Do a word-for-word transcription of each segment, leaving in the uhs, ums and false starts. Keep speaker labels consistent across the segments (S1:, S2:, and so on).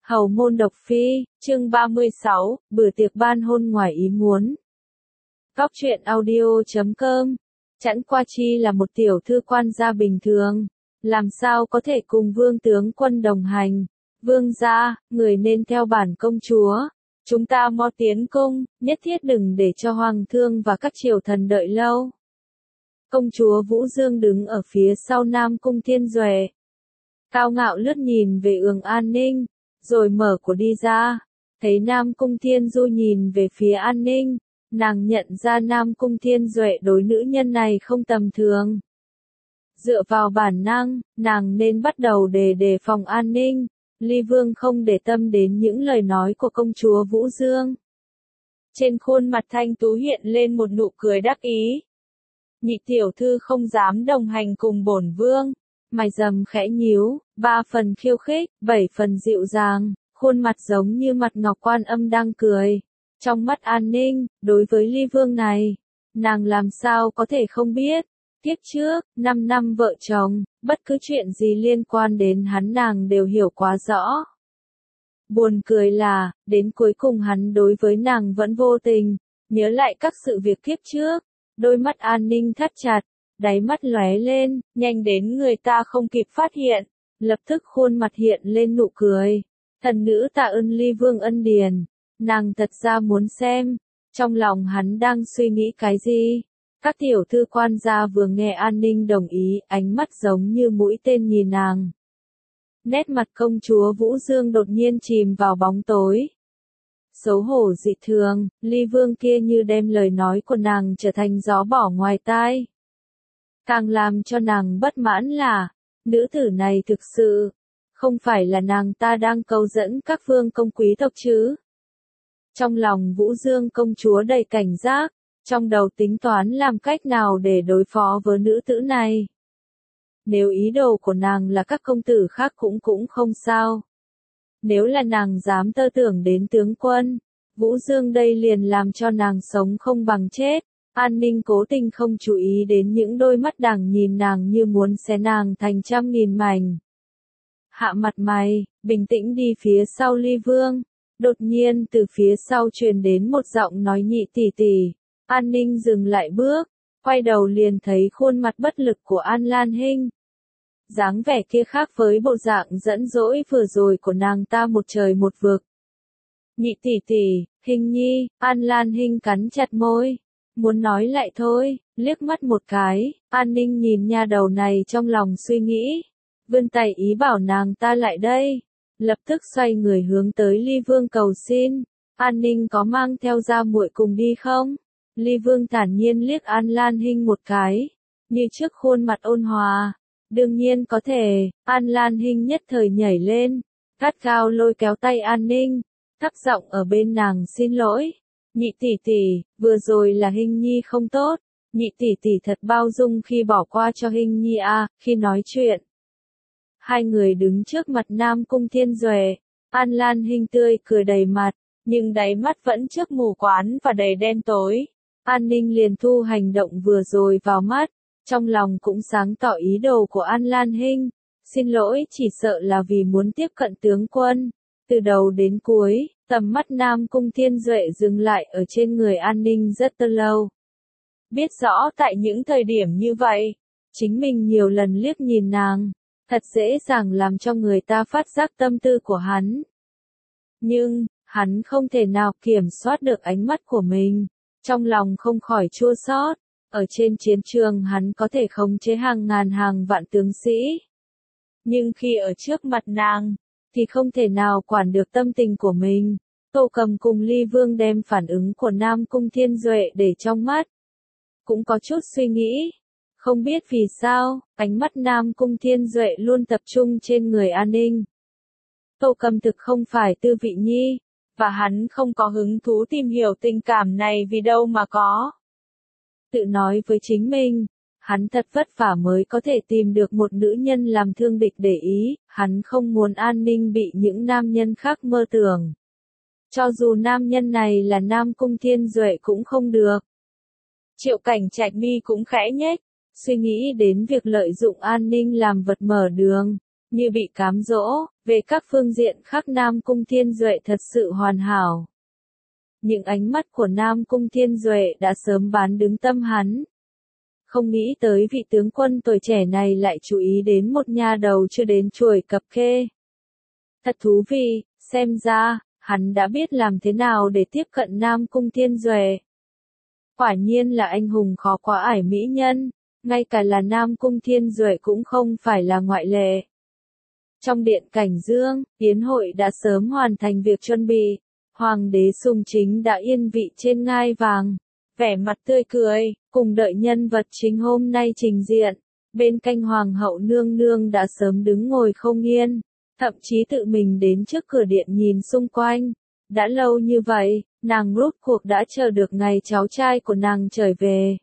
S1: Hầu môn độc phi, chương ba mươi sáu, bữa tiệc ban hôn ngoài ý muốn. Góc truyện audio chấm com. Chẵn Qua Chi là một tiểu thư quan gia bình thường, làm sao có thể cùng vương tướng quân đồng hành. Vương gia, người nên theo bản công chúa. Chúng ta mau tiến cung, nhất thiết đừng để cho hoàng thương và các triều thần đợi lâu. Công chúa Vũ Dương đứng ở phía sau Nam Cung Thiên Duệ, cao ngạo lướt nhìn về Ường An Ninh, rồi mở của đi ra. Thấy Nam Cung Thiên Du nhìn về phía An Ninh, nàng nhận ra Nam Cung Thiên Duệ đối nữ nhân này không tầm thường. Dựa vào bản năng, nàng nên bắt đầu để đề phòng An Ninh. Ly Vương không để tâm đến những lời nói của công chúa Vũ Dương. Trên khuôn mặt thanh tú hiện lên một nụ cười đắc ý. Nhị tiểu thư không dám đồng hành cùng bổn vương. Mày rậm khẽ nhíu, ba phần khiêu khích, bảy phần dịu dàng, khuôn mặt giống như mặt ngọc Quan Âm đang cười. Trong mắt An Ninh, đối với Ly Vương này, nàng làm sao có thể không biết. Kiếp trước, năm năm vợ chồng, bất cứ chuyện gì liên quan đến hắn nàng đều hiểu quá rõ. Buồn cười là, đến cuối cùng hắn đối với nàng vẫn vô tình. Nhớ lại các sự việc kiếp trước, đôi mắt An Ninh thắt chặt, đáy mắt lóe lên, nhanh đến người ta không kịp phát hiện, lập tức khuôn mặt hiện lên nụ cười. Thần nữ tạ ơn Ly Vương ân điển, nàng thật ra muốn xem, trong lòng hắn đang suy nghĩ cái gì. Các tiểu thư quan gia vừa nghe An Ninh đồng ý, ánh mắt giống như mũi tên nhìn nàng. Nét mặt công chúa Vũ Dương đột nhiên chìm vào bóng tối. Xấu hổ dị thường, Ly Vương kia như đem lời nói của nàng trở thành gió bỏ ngoài tai. Càng làm cho nàng bất mãn là, nữ tử này thực sự, không phải là nàng ta đang câu dẫn các vương công quý tộc chứ. Trong lòng Vũ Dương công chúa đầy cảnh giác, trong đầu tính toán làm cách nào để đối phó với nữ tử này. Nếu ý đồ của nàng là các công tử khác cũng cũng không sao. Nếu là nàng dám tơ tưởng đến tướng quân, Vũ Dương đây liền làm cho nàng sống không bằng chết. An Ninh cố tình không chú ý đến những đôi mắt đằng nhìn nàng như muốn xé nàng thành trăm nghìn mảnh. Hạ mặt mày, bình tĩnh đi phía sau Ly Vương. Đột nhiên từ phía sau truyền đến một giọng nói nhị tỷ tỷ. An Ninh dừng lại bước, quay đầu liền thấy khuôn mặt bất lực của An Lan Hinh. Dáng vẻ kia khác với bộ dạng dẫn dỗi vừa rồi của nàng ta một trời một vực. Nhị tỷ tỷ, Hinh nhi, An Lan Hinh cắn chặt môi. Muốn nói lại thôi, liếc mắt một cái, An Ninh nhìn nha đầu này trong lòng suy nghĩ. Vươn tay ý bảo nàng ta lại đây. Lập tức xoay người hướng tới Ly Vương cầu xin. An Ninh có mang theo gia muội cùng đi không? Ly Vương thản nhiên liếc An Lan Hinh một cái. Như trước khuôn mặt ôn hòa. Đương nhiên có thể, An Lan Hinh nhất thời nhảy lên. Gắt gao lôi kéo tay An Ninh. Thấp giọng ở bên nàng xin lỗi. Nhị tỷ tỷ, vừa rồi là Hinh nhi không tốt. Nhị tỷ tỷ thật bao dung khi bỏ qua cho Hinh nhi à, khi nói chuyện. Hai người đứng trước mặt Nam Cung Thiên Duệ. An Lan Hinh tươi cười đầy mặt, nhưng đáy mắt vẫn trước mù quáng và đầy đen tối. An Ninh liền thu hành động vừa rồi vào mắt, trong lòng cũng sáng tỏ ý đồ của An Lan Hinh. Xin lỗi, chỉ sợ là vì muốn tiếp cận tướng quân. Từ đầu đến cuối, tầm mắt Nam Cung Thiên Duệ dừng lại ở trên người An Ninh rất lâu. Biết rõ tại những thời điểm như vậy, chính mình nhiều lần liếc nhìn nàng, thật dễ dàng làm cho người ta phát giác tâm tư của hắn. Nhưng, hắn không thể nào kiểm soát được ánh mắt của mình, trong lòng không khỏi chua xót. Ở trên chiến trường hắn có thể khống chế hàng ngàn hàng vạn tướng sĩ. Nhưng khi ở trước mặt nàng, thì không thể nào quản được tâm tình của mình. Tô Cầm cùng Ly Vương đem phản ứng của Nam Cung Thiên Duệ để trong mắt. Cũng có chút suy nghĩ. Không biết vì sao, ánh mắt Nam Cung Thiên Duệ luôn tập trung trên người An Ninh. Tô Cầm thực không phải Tư Vị Nhi, và hắn không có hứng thú tìm hiểu tình cảm này vì đâu mà có. Tự nói với chính mình, hắn thật vất vả mới có thể tìm được một nữ nhân làm thương địch để ý, hắn không muốn An Ninh bị những nam nhân khác mơ tưởng. Cho dù nam nhân này là Nam Cung Thiên Duệ cũng không được. Triệu Cảnh Trạch mi cũng khẽ nhếch, suy nghĩ đến việc lợi dụng An Ninh làm vật mở đường, như bị cám dỗ, về các phương diện khác Nam Cung Thiên Duệ thật sự hoàn hảo. Những ánh mắt của Nam Cung Thiên Duệ đã sớm bán đứng tâm hắn. Không nghĩ tới vị tướng quân tuổi trẻ này lại chú ý đến một nha đầu chưa đến chuỗi cập kê. Thật thú vị, xem ra, hắn đã biết làm thế nào để tiếp cận Nam Cung Thiên Duệ. Quả nhiên là anh hùng khó quá ải mỹ nhân, ngay cả là Nam Cung Thiên Duệ cũng không phải là ngoại lệ. Trong điện Cảnh Dương, yến hội đã sớm hoàn thành việc chuẩn bị. Hoàng đế Sùng Chính đã yên vị trên ngai vàng, vẻ mặt tươi cười, cùng đợi nhân vật chính hôm nay trình diện. Bên cạnh Hoàng hậu nương nương đã sớm đứng ngồi không yên, thậm chí tự mình đến trước cửa điện nhìn xung quanh. Đã lâu như vậy, nàng rốt cuộc đã chờ được ngày cháu trai của nàng trở về.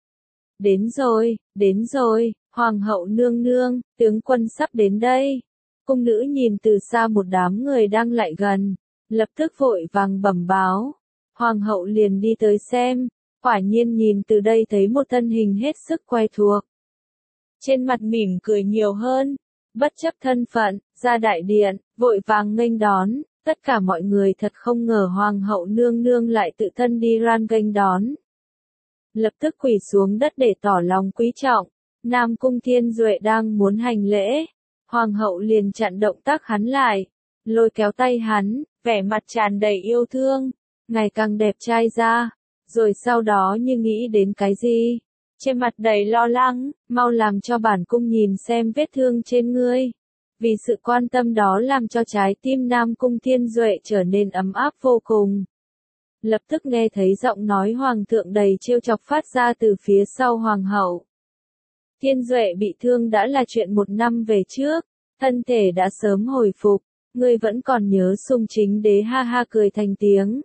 S1: Đến rồi, đến rồi, Hoàng hậu nương nương, tướng quân sắp đến đây. Cung nữ nhìn từ xa một đám người đang lại gần, lập tức vội vàng bẩm báo. Hoàng hậu liền đi tới xem, quả nhiên nhìn từ đây thấy một thân hình hết sức quen thuộc. Trên mặt mỉm cười nhiều hơn, bất chấp thân phận, ra đại điện, vội vàng nghênh đón. Tất cả mọi người thật không ngờ Hoàng hậu nương nương lại tự thân đi ran nghênh đón. Lập tức quỳ xuống đất để tỏ lòng quý trọng. Nam Cung Thiên Duệ đang muốn hành lễ, Hoàng hậu liền chặn động tác hắn lại, lôi kéo tay hắn, vẻ mặt tràn đầy yêu thương, ngày càng đẹp trai ra, rồi sau đó như nghĩ đến cái gì, trên mặt đầy lo lắng, mau làm cho bản cung nhìn xem vết thương trên ngươi. Vì sự quan tâm đó làm cho trái tim Nam Cung Thiên Duệ trở nên ấm áp vô cùng. Lập tức nghe thấy giọng nói hoàng thượng đầy trêu chọc phát ra từ phía sau hoàng hậu. Thiên Duệ bị thương đã là chuyện một năm về trước, thân thể đã sớm hồi phục, ngươi vẫn còn nhớ Sùng Chính đế ha ha cười thành tiếng.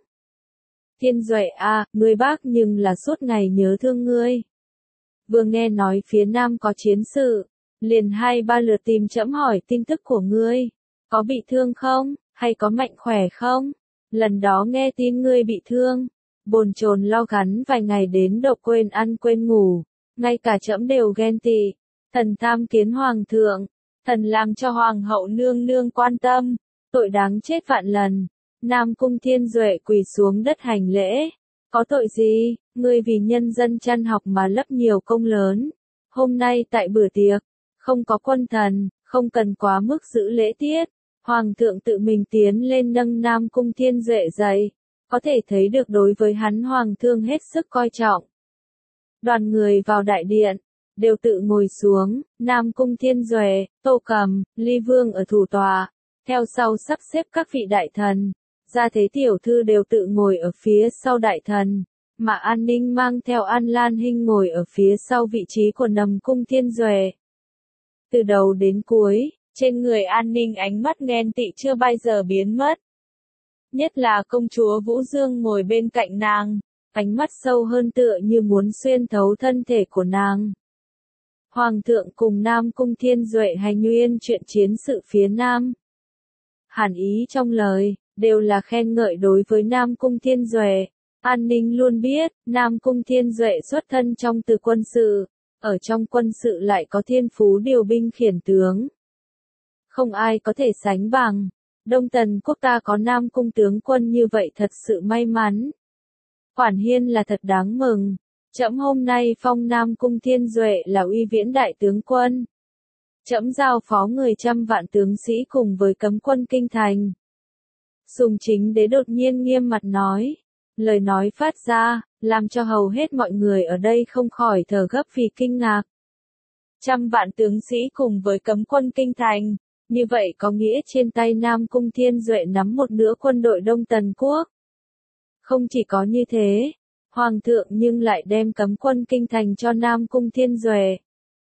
S1: Thiên Duệ à, ngươi bác nhưng là suốt ngày nhớ thương ngươi. Vừa nghe nói phía nam có chiến sự, liền hai ba lượt tìm trẫm hỏi tin tức của ngươi, có bị thương không, hay có mạnh khỏe không? Lần đó nghe tin ngươi bị thương, bồn chồn lo gắn vài ngày đến độ quên ăn quên ngủ, ngay cả trẫm đều ghen tị. Thần tham kiến hoàng thượng, thần làm cho hoàng hậu nương nương quan tâm, tội đáng chết vạn lần. Nam Cung Thiên Duệ quỳ xuống đất hành lễ, có tội gì, ngươi vì nhân dân chăn học mà lấp nhiều công lớn. Hôm nay tại bữa tiệc, không có quân thần, không cần quá mức giữ lễ tiết. Hoàng thượng tự mình tiến lên nâng Nam Cung Thiên Duệ dậy, có thể thấy được đối với hắn hoàng thương hết sức coi trọng. Đoàn người vào đại điện, đều tự ngồi xuống, Nam Cung Thiên Duệ, Tô Cầm, Ly Vương ở thủ tọa, theo sau sắp xếp các vị đại thần, gia thế tiểu thư đều tự ngồi ở phía sau đại thần, mà An Ninh mang theo An Lan Hinh ngồi ở phía sau vị trí của Nam Cung Thiên Duệ. Từ đầu đến cuối, trên người An Ninh ánh mắt ghen tị chưa bao giờ biến mất. Nhất là công chúa Vũ Dương ngồi bên cạnh nàng, ánh mắt sâu hơn tựa như muốn xuyên thấu thân thể của nàng. Hoàng thượng cùng Nam Cung Thiên Duệ hành nguyên chuyện chiến sự phía Nam. Hàn ý trong lời, đều là khen ngợi đối với Nam Cung Thiên Duệ. An Ninh luôn biết, Nam Cung Thiên Duệ xuất thân trong từ quân sự, ở trong quân sự lại có thiên phú điều binh khiển tướng. Không ai có thể sánh bằng. Đông Tần quốc ta có Nam Cung tướng quân như vậy thật sự may mắn. Quản Hiên là thật đáng mừng. Trẫm hôm nay phong Nam Cung Thiên Duệ là uy viễn đại tướng quân. Trẫm giao phó người trăm vạn tướng sĩ cùng với cấm quân kinh thành. Sùng Chính đế đột nhiên nghiêm mặt nói. Lời nói phát ra, làm cho hầu hết mọi người ở đây không khỏi thở gấp vì kinh ngạc. Trăm vạn tướng sĩ cùng với cấm quân kinh thành, như vậy có nghĩa trên tay Nam Cung Thiên Duệ nắm một nửa quân đội Đông Tần quốc. Không chỉ có như thế, Hoàng thượng nhưng lại đem cấm quân kinh thành cho Nam Cung Thiên Duệ.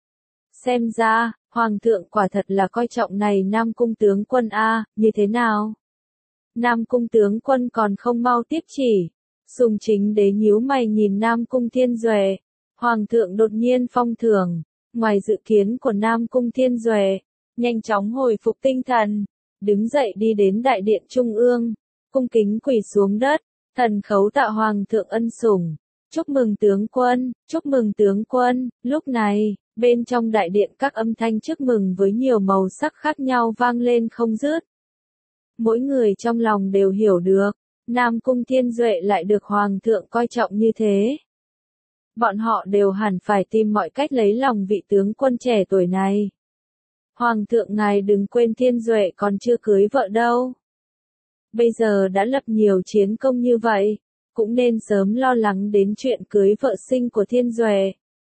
S1: Xem ra, Hoàng thượng quả thật là coi trọng này Nam Cung tướng quân A, như thế nào? Nam Cung tướng quân còn không mau tiếp chỉ. Sùng Chính đế nhíu mày nhìn Nam Cung Thiên Duệ. Hoàng thượng đột nhiên phong thưởng, ngoài dự kiến của Nam Cung Thiên Duệ, nhanh chóng hồi phục tinh thần, đứng dậy đi đến đại điện trung ương, cung kính quỳ xuống đất, thần khấu tạ Hoàng thượng ân sủng. Chúc mừng tướng quân, chúc mừng tướng quân. Lúc này, Bên trong đại điện các âm thanh chúc mừng với nhiều màu sắc khác nhau vang lên không dứt. Mỗi người trong lòng đều hiểu được, Nam Cung Thiên Duệ lại được Hoàng thượng coi trọng như thế. Bọn họ đều hẳn phải tìm mọi cách lấy lòng vị tướng quân trẻ tuổi này. Hoàng thượng ngài đừng quên Thiên Duệ còn chưa cưới vợ đâu. Bây giờ đã lập nhiều chiến công như vậy, cũng nên sớm lo lắng đến chuyện cưới vợ sinh của Thiên Duệ.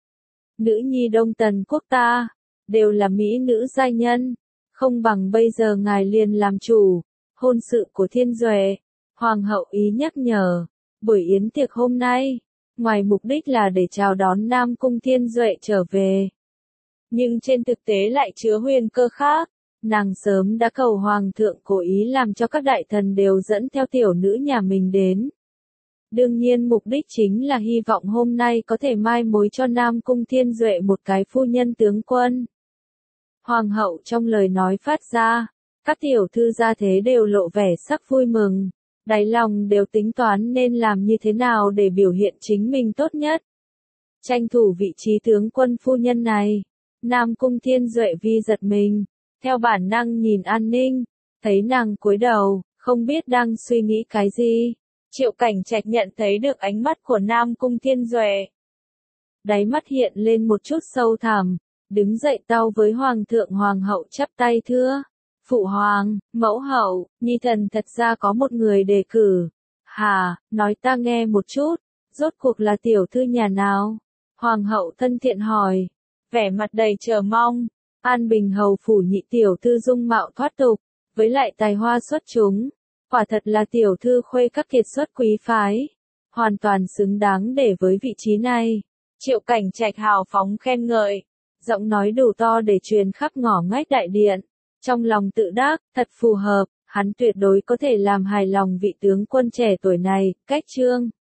S1: Nữ nhi Đông Tần quốc ta, đều là mỹ nữ giai nhân, không bằng bây giờ ngài liền làm chủ, hôn sự của Thiên Duệ. Hoàng hậu ý nhắc nhở, buổi yến tiệc hôm nay, ngoài mục đích là để chào đón Nam Cung Thiên Duệ trở về. Nhưng trên thực tế lại chứa huyền cơ khác, nàng sớm đã cầu Hoàng thượng cố ý làm cho các đại thần đều dẫn theo tiểu nữ nhà mình đến. Đương nhiên mục đích chính là hy vọng hôm nay có thể mai mối cho Nam Cung Thiên Duệ một cái phu nhân tướng quân. Hoàng hậu trong lời nói phát ra, các tiểu thư gia thế đều lộ vẻ sắc vui mừng, đáy lòng đều tính toán nên làm như thế nào để biểu hiện chính mình tốt nhất. Tranh thủ vị trí tướng quân phu nhân này, Nam Cung Thiên Duệ vi giật mình, theo bản năng nhìn An Ninh, thấy nàng cúi đầu, không biết đang suy nghĩ cái gì. Triệu Cảnh Trạch nhận thấy được ánh mắt của Nam Cung Thiên Duệ. Đáy mắt hiện lên một chút sâu thẳm, đứng dậy tâu với Hoàng thượng Hoàng hậu chắp tay thưa. Phụ hoàng, mẫu hậu, nhi thần thật ra có một người đề cử. Hà, nói ta nghe một chút, rốt cuộc là tiểu thư nhà nào? Hoàng hậu thân thiện hỏi, vẻ mặt đầy chờ mong. An Bình hầu phủ nhị tiểu thư dung mạo thoát tục, với lại tài hoa xuất chúng. Quả thật là tiểu thư khuê các kiệt xuất quý phái, hoàn toàn xứng đáng để với vị trí này. Triệu Cảnh Trạch hào phóng khen ngợi, giọng nói đủ to để truyền khắp ngõ ngách đại điện. Trong lòng tự đắc, thật phù hợp, hắn tuyệt đối có thể làm hài lòng vị tướng quân trẻ tuổi này. Cách chương